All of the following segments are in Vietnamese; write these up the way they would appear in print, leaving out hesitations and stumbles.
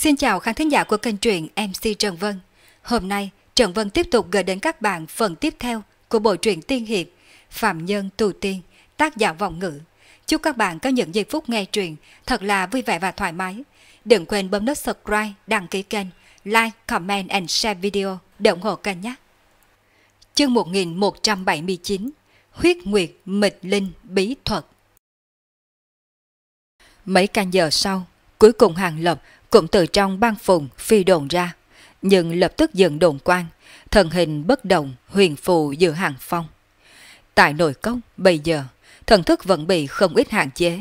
Xin chào khán thính giả của kênh truyện MC Trần Vân. Hôm nay, Trần Vân tiếp tục gửi đến các bạn phần tiếp theo của bộ truyện tiên hiệp Phạm Nhân Tù Tiên, tác giả Vọng Ngữ. Chúc các bạn có những giây phút nghe truyện thật là vui vẻ và thoải mái. Đừng quên bấm nút subscribe, đăng ký kênh, like, comment and share video để ủng hộ kênh nhé. Chương 1179: Huyết Nguyệt Mịch Linh Bí Thuật. Mấy canh giờ sau, cuối cùng Hàng Lập cũng từ trong băng phùng phi đồn ra, nhưng lập tức dừng đồn quan, thần hình bất động huyền phù giữa hàng phong. Tại nội cốc bây giờ, thần thức vẫn bị không ít hạn chế.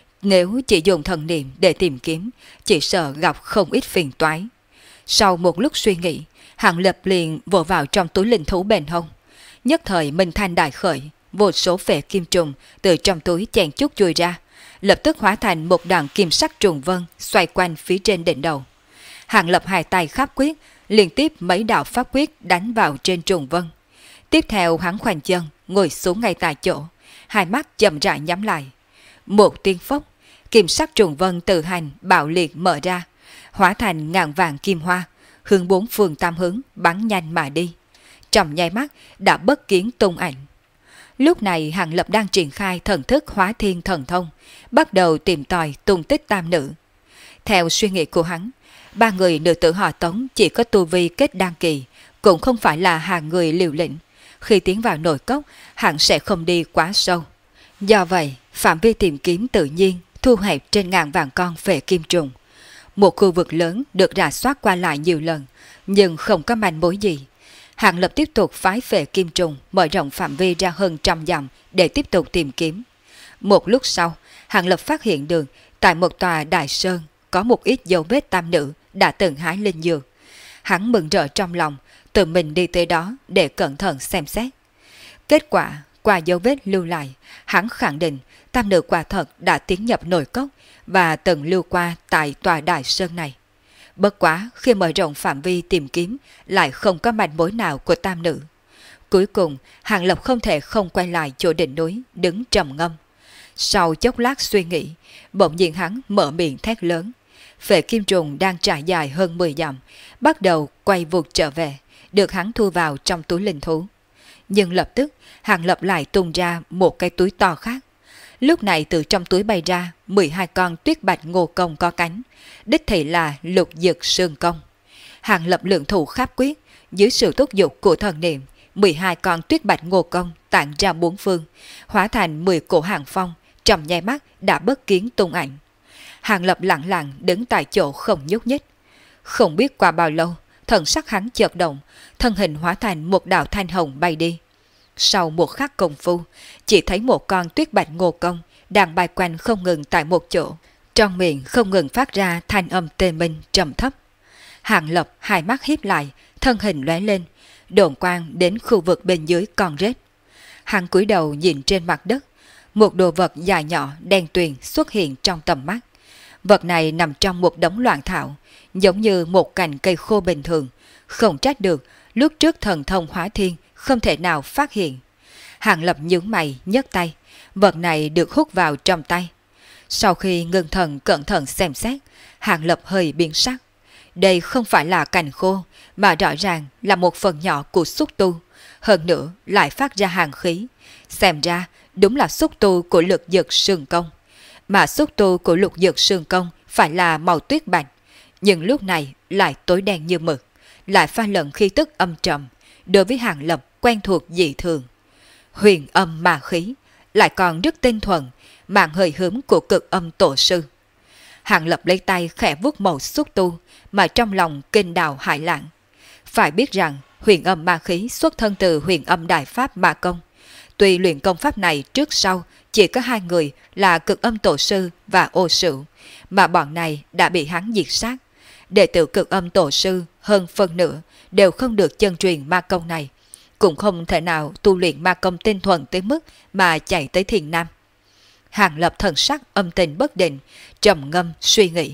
Nếu chỉ dùng thần niệm để tìm kiếm, chỉ sợ gặp không ít phiền toái. Sau một lúc suy nghĩ, Hàng Lập liền vồ vào trong túi linh thú bên hông. Nhất thời minh thanh đại khởi, vô số phệ kim trùng từ trong túi chen chúc chui ra, lập tức hóa thành một đoàn kim sắc trùng vân xoay quanh phía trên đỉnh đầu. Hàng Lập hai tay khắp quyết, liên tiếp mấy đạo pháp quyết đánh vào trên trùng vân. Tiếp theo hắn khoanh chân, ngồi xuống ngay tại chỗ, hai mắt chậm rãi nhắm lại. Một tiếng phốc, kim sắc trùng vân tự hành bạo liệt mở ra, hóa thành ngàn vàng kim hoa, hướng bốn phương tam hướng bắn nhanh mà đi. Trong nháy mắt đã bất kiến tung ảnh. Lúc này Hàng Lập đang triển khai thần thức hóa thiên thần thông, bắt đầu tìm tòi tung tích tam nữ. Theo suy nghĩ của hắn, ba người nữ tử họ Tống chỉ có tu vi kết đan kỳ, cũng không phải là hàng người liều lĩnh. Khi tiến vào nội cốc, hắn sẽ không đi quá sâu. Do vậy, phạm vi tìm kiếm tự nhiên thu hẹp trên ngàn vạn con phệ kim trùng. Một khu vực lớn được rà soát qua lại nhiều lần, nhưng không có manh mối gì. Hàng Lập tiếp tục phái phệ kim trùng mở rộng phạm vi ra hơn 100 dặm để tiếp tục tìm kiếm. Một lúc sau, Hàng Lập phát hiện được tại một tòa đại sơn có một ít dấu vết tam nữ đã từng hái linh dược. Hắn mừng rỡ trong lòng, tự mình đi tới đó để cẩn thận xem xét. Kết quả, qua dấu vết lưu lại, hắn khẳng định tam nữ quả thật đã tiến nhập nội cốc và từng lưu qua tại tòa đại sơn này. Bất quá khi mở rộng phạm vi tìm kiếm lại không có manh mối nào của tam nữ. Cuối cùng, Hàng Lập không thể không quay lại chỗ đỉnh núi đứng trầm ngâm. Sau chốc lát suy nghĩ, bỗng nhiên hắn mở miệng thét lớn. Phệ kim trùng đang trải dài hơn 10 dặm, bắt đầu quay vụt trở về, được hắn thu vào trong túi linh thú. Nhưng lập tức, Hàng Lập lại tung ra một cái túi to khác. Lúc này từ trong túi bay ra 12 con tuyết bạch ngô công có cánh, đích thị là lục dực sương công. Hàng Lập lượng thủ khắp quyết, dưới sự thúc giục của thần niệm, 12 con tuyết bạch ngô công tản ra bốn phương, hóa thành 10 cổ hàng phong, trong nháy mắt đã bất kiến tung ảnh. Hàng Lập lặng lặng đứng tại chỗ không nhúc nhích. Không biết qua bao lâu, thần sắc hắn chợt động, thân hình hóa thành một đạo thanh hồng bay đi. Sau một khắc công phu, chỉ thấy một con tuyết bạch ngô công đang bay quanh không ngừng tại một chỗ, trong miệng không ngừng phát ra thanh âm tê minh trầm thấp. Hàng Lập hai mắt híp lại, thân hình lóe lên, độn quang đến khu vực bên dưới con rết. Hắn cúi đầu nhìn trên mặt đất, một đồ vật dài nhỏ đen tuyền xuất hiện trong tầm mắt. Vật này nằm trong một đống loạn thảo, giống như một cành cây khô bình thường, không trách được lúc trước thần thông hóa thiên không thể nào phát hiện. Hàng Lập nhướng mày nhấc tay, vật này được hút vào trong tay. Sau khi ngưng thần cẩn thận xem xét, Hàng Lập hơi biến sắc. Đây không phải là cành khô, mà rõ ràng là một phần nhỏ của xúc tu, hơn nữa lại phát ra hàn khí. Xem ra đúng là xúc tu của lục dực sương công. Mà xúc tu của lục dực sương công phải là màu tuyết bạch, nhưng lúc này lại tối đen như mực, lại pha lẫn khí tức âm trầm, đối với Hàng Lập quen thuộc dị thường. Huyền âm ma khí, lại còn rất tinh thuần, mang hơi hướng của cực âm tổ sư. Hàng Lập lấy tay khẽ vuốt màu xúc tu, mà trong lòng kinh đào hải lãng. Phải biết rằng huyền âm ma khí xuất thân từ huyền âm đại pháp ma công. Tuy luyện công pháp này trước sau chỉ có hai người là cực âm tổ sư và ô sửu, mà bọn này đã bị hắn diệt sát. Đệ tử cực âm tổ sư hơn phân nửa đều không được chân truyền ma công này, cũng không thể nào tu luyện ma công tinh thuần tới mức mà chạy tới Thiền Nam. Hàng Lập thần sắc âm tình bất định, trầm ngâm suy nghĩ.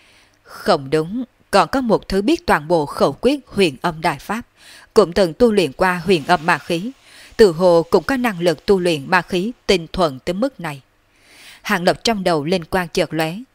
Không đúng, còn có một thứ biết toàn bộ khẩu quyết huyền âm đại pháp, cũng từng tu luyện qua huyền âm ma khí, tự hồ cũng có năng lực tu luyện ma khí tinh thuần tới mức này. Hàng Lập trong đầu linh quang chợt lóe,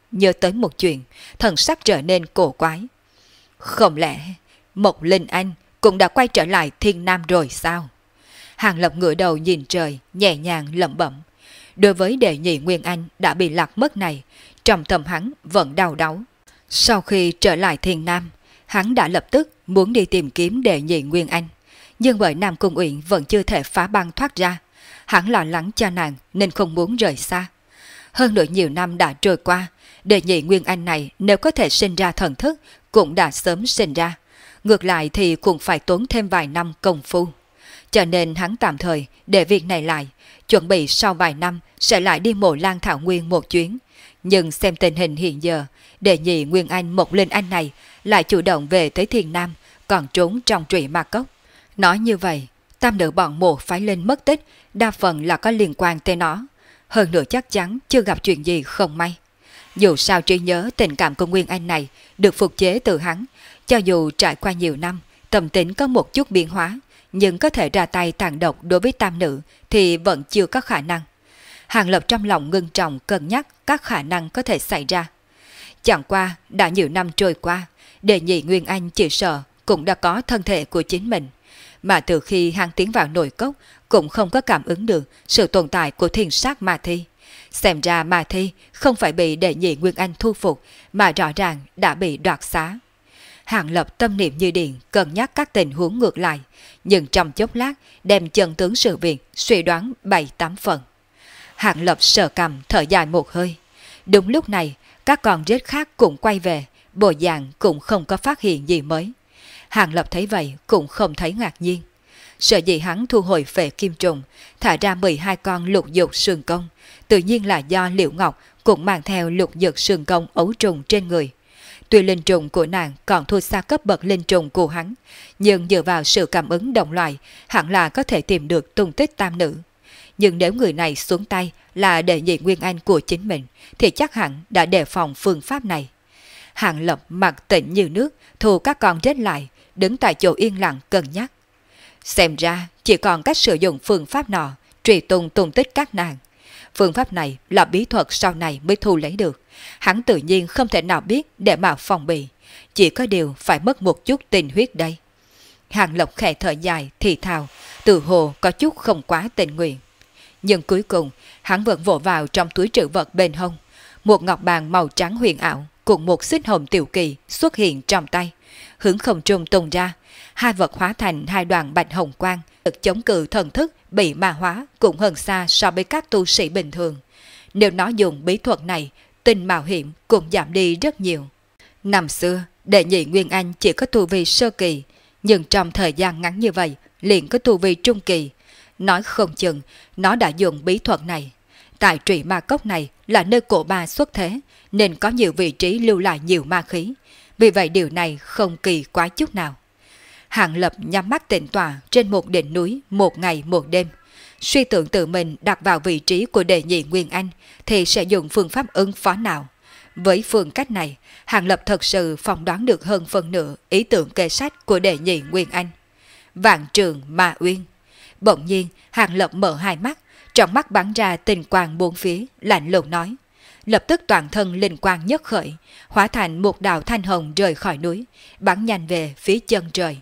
nhớ tới một chuyện, thần sắc trở nên cổ quái. Không lẽ Mộc Linh Anh cũng đã quay trở lại Thiên Nam rồi sao? Hàng Lập ngửa đầu nhìn trời, nhẹ nhàng lẩm bẩm. Đối với đệ nhị Nguyên Anh đã bị lạc mất này, trong tâm hắn vẫn đau đáu. Sau khi trở lại Thiên Nam, hắn đã lập tức muốn đi tìm kiếm đệ nhị Nguyên Anh. Nhưng bởi Nam Cung Uyển vẫn chưa thể phá băng thoát ra, hắn lo lắng cho nàng nên không muốn rời xa. Hơn nữa nhiều năm đã trôi qua, đệ nhị Nguyên Anh này nếu có thể sinh ra thần thức cũng đã sớm sinh ra. Ngược lại thì cũng phải tốn thêm vài năm công phu. Cho nên hắn tạm thời để việc này lại, chuẩn bị sau vài năm sẽ lại đi Mộ Lan Thảo Nguyên một chuyến. Nhưng xem tình hình hiện giờ, đệ nhị Nguyên Anh Mộc Linh Anh này lại chủ động về tới Thiên Nam, còn trốn trong Trụy Ma Cốc. Nói như vậy, tam nữ bọn Mộ Phái Linh mất tích, đa phần là có liên quan tới nó. Hơn nữa chắc chắn chưa gặp chuyện gì không may. Dù sao trí nhớ tình cảm của Nguyên Anh này được phục chế từ hắn, cho dù trải qua nhiều năm, tâm tính có một chút biến hóa, nhưng có thể ra tay tàn độc đối với tam nữ thì vẫn chưa có khả năng. Hàng Lập trong lòng ngưng trọng cân nhắc các khả năng có thể xảy ra. Chẳng qua đã nhiều năm trôi qua, đệ nhị Nguyên Anh chỉ sợ cũng đã có thân thể của chính mình. Mà từ khi hắn tiến vào nội cốc cũng không có cảm ứng được sự tồn tại của thiên sát ma thi. Xem ra ma thi không phải bị đệ nhị Nguyên Anh thu phục mà rõ ràng đã bị đoạt xá. Hàng Lập tâm niệm như điện cân nhắc các tình huống ngược lại, nhưng trong chốc lát đem chân tướng sự việc suy đoán 7-8 phần. Hàng Lập sờ cằm thở dài một hơi. Đúng lúc này các con rết khác cũng quay về, bộ dạng cũng không có phát hiện gì mới. Hàng Lập thấy vậy cũng không thấy ngạc nhiên. Sợ dĩ hắn thu hồi phệ kim trùng, thả ra 12 con lục dục sừng công, tự nhiên là do Liễu Ngọc cũng mang theo lục dục sừng công ấu trùng trên người. Tuy linh trùng của nàng còn thua xa cấp bậc linh trùng của hắn, nhưng dựa vào sự cảm ứng đồng loại, hẳn là có thể tìm được tung tích tam nữ. Nhưng nếu người này xuống tay là đệ nhị Nguyên Anh của chính mình, thì chắc hẳn đã đề phòng phương pháp này. Hàng Lập mặt tĩnh như nước, thu các con rết lại, đứng tại chỗ yên lặng cân nhắc. Xem ra chỉ còn cách sử dụng phương pháp nọ, truy tung tung tích các nàng. Phương pháp này là bí thuật sau này mới thu lấy được. Hắn tự nhiên không thể nào biết để mà phòng bị. Chỉ có điều phải mất một chút tình huyết đây. Hàng Lộc khẽ thở dài, thì thào, từ hồ có chút không quá tình nguyện. Nhưng cuối cùng, hắn vẫn vỗ vào trong túi trữ vật bên hông. Một ngọc bàn màu trắng huyền ảo cùng một xích hồng tiểu kỳ xuất hiện trong tay. Hướng không trung tung ra, hai vật hóa thành hai đoàn bạch hồng quang, lực chống cự thần thức bị ma hóa cũng hơn xa so với các tu sĩ bình thường. Nếu nó dùng bí thuật này, tình mạo hiểm cũng giảm đi rất nhiều. Năm xưa, đệ nhị Nguyên Anh chỉ có tu vi sơ kỳ, nhưng trong thời gian ngắn như vậy, liền có tu vi trung kỳ. Nói không chừng, nó đã dùng bí thuật này. Tại Trụy Ma Cốc này là nơi cổ ba xuất thế, nên có nhiều vị trí lưu lại nhiều ma khí. Vì vậy điều này không kỳ quái chút nào. Hàng Lập nhắm mắt tĩnh tọa trên một đỉnh núi một ngày một đêm. Suy tưởng tự mình đặt vào vị trí của đệ nhị Nguyên Anh thì sẽ dùng phương pháp ứng phó nào. Với phương cách này, Hàng Lập thật sự phỏng đoán được hơn phần nửa ý tưởng kê sách của đệ nhị Nguyên Anh. Vạn Trường Ma Uyên. Bỗng nhiên, Hàng Lập mở hai mắt, trong mắt bắn ra tình quang bốn phía, lạnh lùng nói. Lập tức toàn thân linh quang nhất khởi, hóa thành một đạo thanh hồng rời khỏi núi, bắn nhanh về phía chân trời.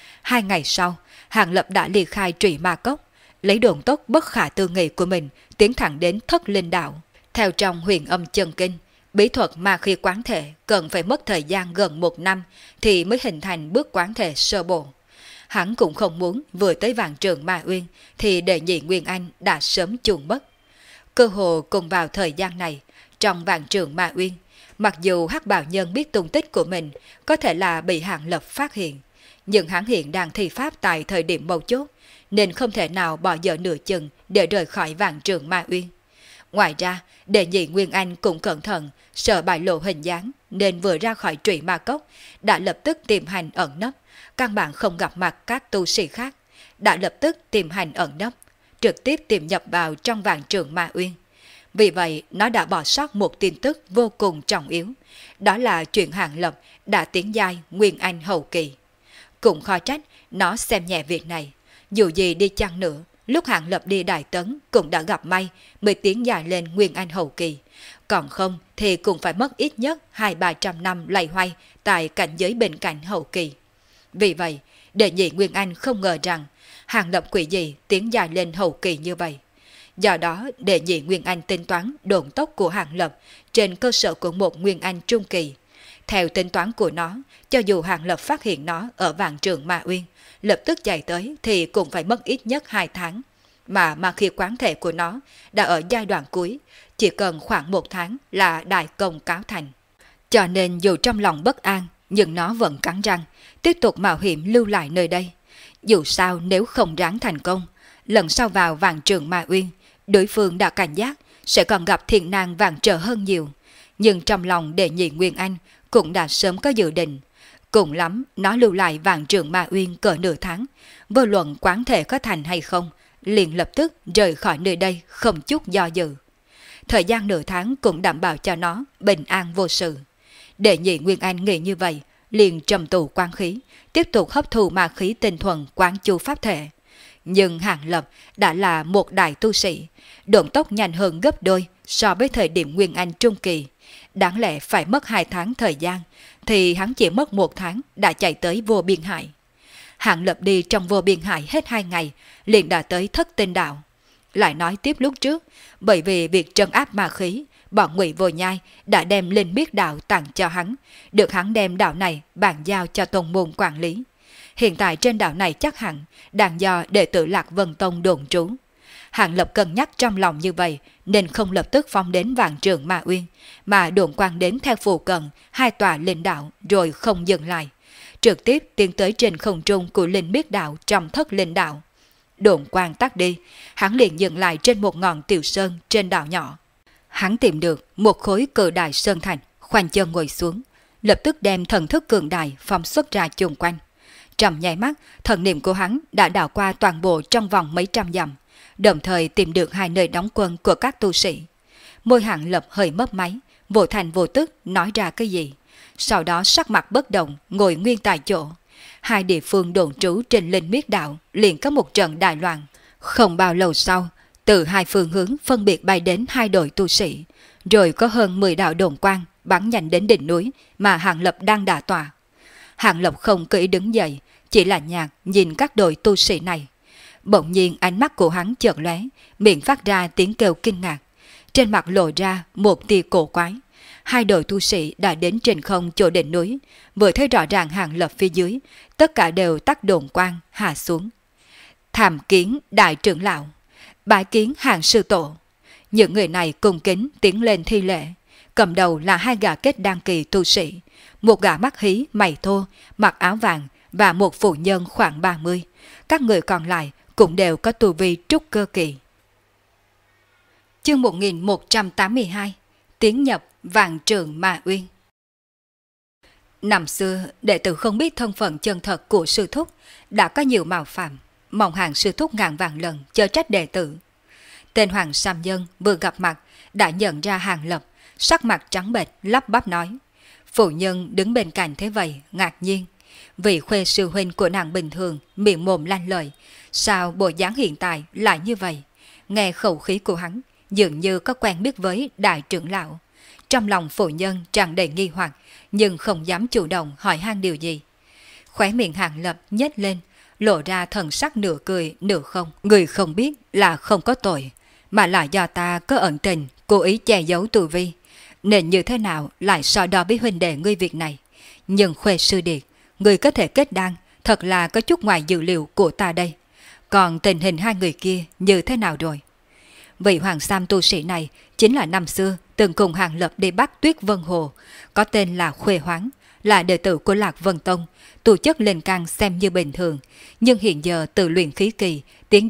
2 ngày sau, Hàng Lập đã ly khai Trụy Ma Cốc, lấy độn tốc bất khả tư nghị của mình tiến thẳng đến Thất Linh Đạo. Theo trong Huyền Âm Chân Kinh, bí thuật ma khí quán thể cần phải mất thời gian gần 1 năm thì mới hình thành bước quán thể sơ bộ. Hắn cũng không muốn vừa tới Vạn Trường Ma Uyên thì đệ nhị Nguyên Anh đã sớm chuồn mất. Cơ hồ cùng vào thời gian này, trong Vạn Trường Ma Uyên, mặc dù Hắc Bào Nhân biết tung tích của mình có thể là bị Hàng Lập phát hiện, nhưng hắn hiện đang thi pháp tại thời điểm mấu chốt, nên không thể nào bỏ dở nửa chừng để rời khỏi Vạn Trường Ma Uyên. Ngoài ra, đệ nhị Nguyên Anh cũng cẩn thận, sợ bại lộ hình dáng, nên vừa ra khỏi Trụy Ma Cốc, đã lập tức tìm hành ẩn nấp, căn bản không gặp mặt các tu sĩ khác, đã lập tức tìm hành ẩn nấp, trực tiếp tìm nhập vào trong Vạn Trường Ma Uyên. Vì vậy, nó đã bỏ sót một tin tức vô cùng trọng yếu, đó là chuyện Hàng Lập đã tiến giai Nguyên Anh hậu kỳ. Cũng khó trách nó xem nhẹ việc này, dù gì đi chăng nữa, lúc Hàng Lập đi Đại Tấn cũng đã gặp may mới tiến dài lên Nguyên Anh hậu kỳ. Còn không thì cũng phải mất ít nhất 200-300 năm lay hoay tại cảnh giới bên cạnh hậu kỳ. Vì vậy, đệ nhị Nguyên Anh không ngờ rằng Hàng Lập quỷ dị tiến dài lên hậu kỳ như vậy. Do đó, đệ nhị Nguyên Anh tính toán độn tốc của Hàng Lập trên cơ sở của một Nguyên Anh trung kỳ. Theo tính toán của nó, cho dù Hàng Lập phát hiện nó ở Vạn Trường Ma Uyên, lập tức chạy tới thì cũng phải mất ít nhất 2 tháng. Mà khi quán thể của nó đã ở giai đoạn cuối, chỉ cần khoảng 1 tháng là đại công cáo thành. Cho nên dù trong lòng bất an, nhưng nó vẫn cắn răng, tiếp tục mạo hiểm lưu lại nơi đây. Dù sao nếu không ráng thành công, lần sau vào Vạn Trường Ma Uyên, đối phương đã cảnh giác, sẽ còn gặp thiện nan vạn trở hơn nhiều. Nhưng trong lòng đệ nhị Nguyên Anh cũng đã sớm có dự định. Cùng lắm, nó lưu lại Vạn Trường Ma Uyên cỡ nửa tháng, vô luận quán thể có thành hay không, liền lập tức rời khỏi nơi đây không chút do dự. Thời gian nửa tháng cũng đảm bảo cho nó bình an vô sự. Đệ nhị Nguyên Anh nghĩ như vậy, liền trầm tụ quán khí, tiếp tục hấp thụ ma khí tinh thuần quán chu pháp thể. Nhưng Hàng Lập đã là một đại tu sĩ, độn tốc nhanh hơn gấp đôi so với thời điểm Nguyên Anh trung kỳ. Đáng lẽ phải mất 2 tháng thời gian, thì hắn chỉ mất 1 tháng đã chạy tới Vô Biên Hải. Hàng Lập đi trong Vô Biên Hải hết 2 ngày, liền đã tới Thất Tinh Đạo. Lại nói tiếp lúc trước, bởi vì việc trấn áp ma khí, bọn Ngụy Vô Nhai đã đem Linh Biết Đạo tặng cho hắn, được hắn đem đạo này bàn giao cho tông môn quản lý. Hiện tại trên đảo này chắc hẳn đang do đệ tử Lạc Vân Tông đồn trú. Hàng Lập cân nhắc trong lòng như vậy nên không lập tức phóng đến Vạn Trường Ma Uyên, mà độn quang đến theo phù cận 2 tòa linh đạo rồi không dừng lại, trực tiếp tiến tới trên không trung của Linh Biết Đạo trong Thất Linh Đạo. Độn quang tắt đi, hắn liền dừng lại trên một ngọn tiểu sơn trên đảo nhỏ. Hắn tìm được một khối cự đại sơn thành, khoanh chân ngồi xuống, lập tức đem thần thức cường đại phóng xuất ra chung quanh. Trong nháy mắt, thần niệm của hắn đã đảo qua toàn bộ trong vòng mấy trăm dặm, đồng thời tìm được 2 nơi đóng quân của các tu sĩ. Môi Hàng Lập hơi mấp máy, vô thành vô tức nói ra cái gì. Sau đó sắc mặt bất động, ngồi nguyên tại chỗ. 2 địa phương đồn trú trên Linh Biết Đạo liền có một trận đại loạn. Không bao lâu sau, từ 2 phương hướng phân biệt bay đến 2 đội tu sĩ, rồi có hơn 10 đạo đồn quang bắn nhanh đến đỉnh núi mà Hàng Lập đang đả tọa. Hàng Lập không kỹ đứng dậy, chỉ là nhạt nhìn các đội tu sĩ này. Bỗng nhiên ánh mắt của hắn chợt lóe, miệng phát ra tiếng kêu kinh ngạc. Trên mặt lộ ra một tia cổ quái. 2 đội tu sĩ đã đến trên không chỗ đỉnh núi, vừa thấy rõ ràng Hàng Lập phía dưới, tất cả đều tắt đồn quang hạ xuống. Tham kiến đại trưởng lão, bái kiến Hàng sư tổ. Những người này cung kính tiến lên thi lễ. Cầm đầu là 2 gã kết đăng kỳ tu sĩ, một gã mắt hí mày thô, mặc áo vàng và một phụ nhân khoảng 30. Các người còn lại cũng đều có tu vi trúc cơ kỳ. Chương 1182, tiến nhập Vạn Trường Ma Uyên. Năm xưa, đệ tử không biết thân phận chân thật của sư thúc, đã có nhiều mạo phạm, mong Hàng sư thúc ngàn vạn lần chớ trách đệ tử. Tên Hoàng Sam Nhân vừa gặp mặt đã nhận ra Hàng Lập, sắc mặt trắng bệch lắp bắp nói. Phụ nhân đứng bên cạnh thế vậy ngạc nhiên, vì khuê sư huynh của nàng bình thường miệng mồm lanh lời, sao bộ dáng hiện tại lại như vậy? Nghe khẩu khí của hắn dường như có quen biết với đại trưởng lão. Trong lòng phụ nhân tràn đầy nghi hoặc, nhưng không dám chủ động hỏi han điều gì. Khóe miệng Hàng Lập nhếch lên, lộ ra thần sắc nửa cười nửa không. Người không biết là không có tội, mà là do ta có ẩn tình cố ý che giấu tu vi, nên như thế nào lại so đo với huynh đệ ngươi việc này. Nhưng Khuê sư điệt, người có thể kết đan, thật là có chút ngoài dự liệu của ta đây. Còn tình hình 2 người kia như thế nào rồi? Vị Hoàng Sam tu sĩ này chính là năm xưa từng cùng Hàng Lập đi bắt Tuyết Vân Hồ, có tên là Khuê Hoáng, là đệ tử của Lạc Vân Tông, tu chất lên căn xem như bình thường, nhưng hiện giờ từ luyện khí kỳ tiến